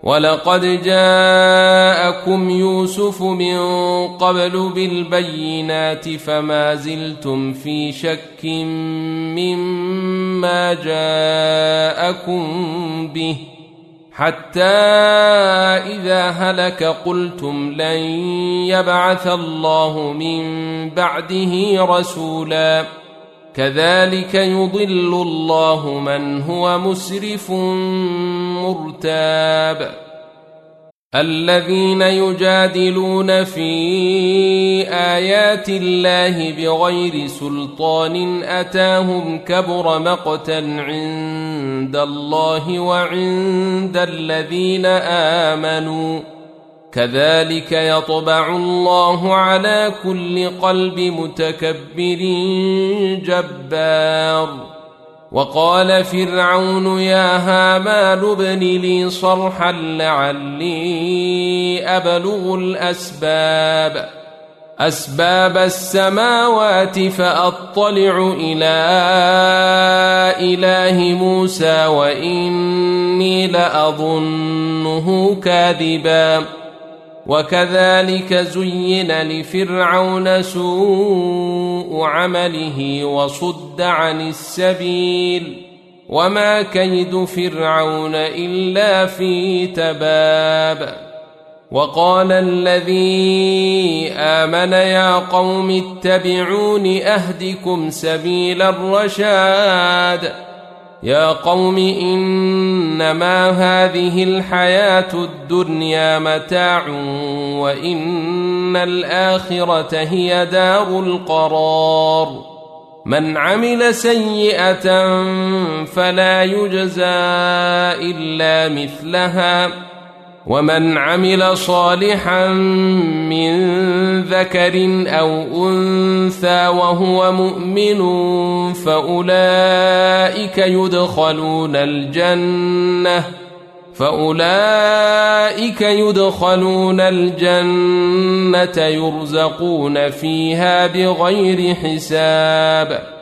ولقد جاءكم يوسف من قبل بالبينات فما زلتم في شك مما جاءكم به حتى إذا هلك قلتم لن يبعث الله من بعده رسولا كذلك يضل الله من هو مسرف مرتاب الذين يجادلون في آيات الله بغير سلطان أتاهم كبر مقتا عند الله وعند الذين آمنوا كذلك يطبع الله على كل قلب متكبر جبار وقال فرعون يا هامان ابن لي صرحا لعلي أبلغ أسباب السماوات فأطلع إلى إله موسى وإني لأظنه كاذبا وكذلك زين لفرعون سوء عمله وصد عن السبيل وما كيد فرعون إلا في تباب وقال الذي آمن يا قوم اتبعون أهدكم سبيل الرشاد يا قوم إنما هذه الحياة الدنيا متاع وإن الآخرة هي دار القرار من عمل سيئة فلا يجزى إلا مثلها ومن عمل صالحا من ذكر أو أنثى وهو مؤمن فأولئك يدخلون الجنة يرزقون فيها بغير حساب